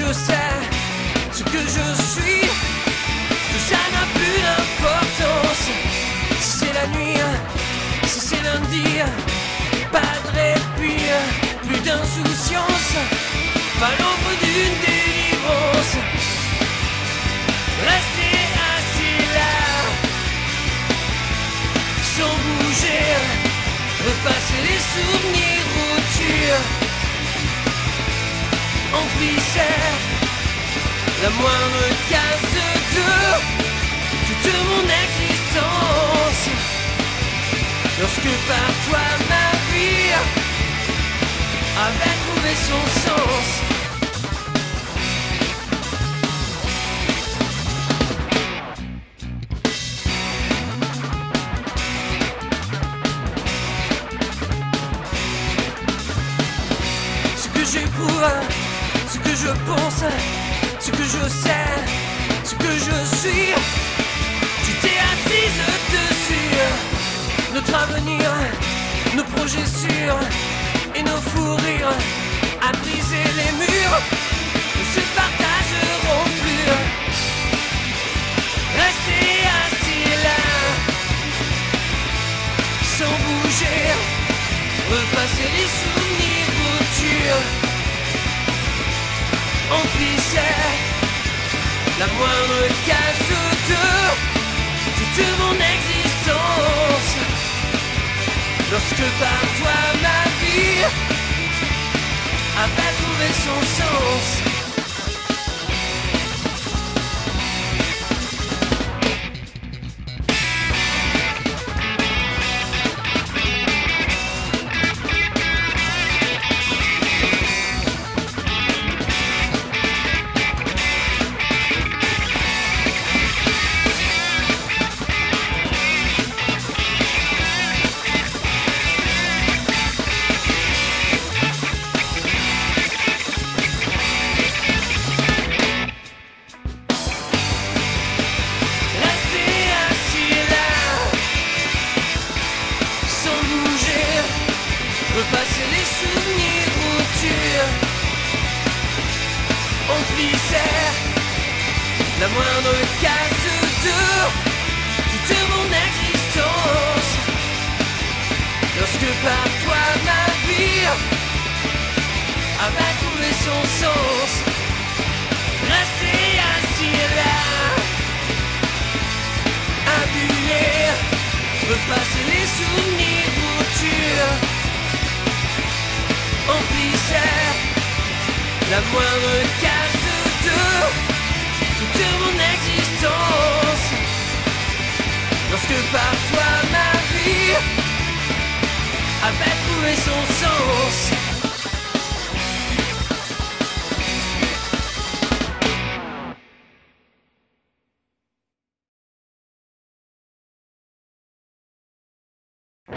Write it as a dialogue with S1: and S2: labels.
S1: je sais, ce que je suis, tout ça n'a plus d'importance. Si c'est la nuit, si c'est lundi, pas de répit, plus d'insouciance, pas l'ombre d'une délivrance. Rester assis là, sans bouger, repasser les souvenirs au-dessus. Emplissait la moindre case de toute mon existence. Lorsque par toi ma vie avait trouvé son sens. Ce que j'éprouve, ce que je pense, ce que je sais, ce que je suis, tu t'es assise dessus. Notre avenir, nos projets sûrs et nos fous rires à briser les murs ne se partageront plus. Rester assis là, sans bouger, repasser les souvenirs au-dessus. Emplissait la moindre case de toute mon existence. Lorsque par toi ma vie avait trouvé son sens. Repasser les souvenirs au-dessus. Emplissait la moindre case de toute mon existence. Lorsque par toi ma vie avait trouvé son sens. Rester assis là, abusé, repasser les souvenirs au-dessus. Emplissait la moindre case de toute mon existence. Lorsque par toi ma vie avait trouvé son sens.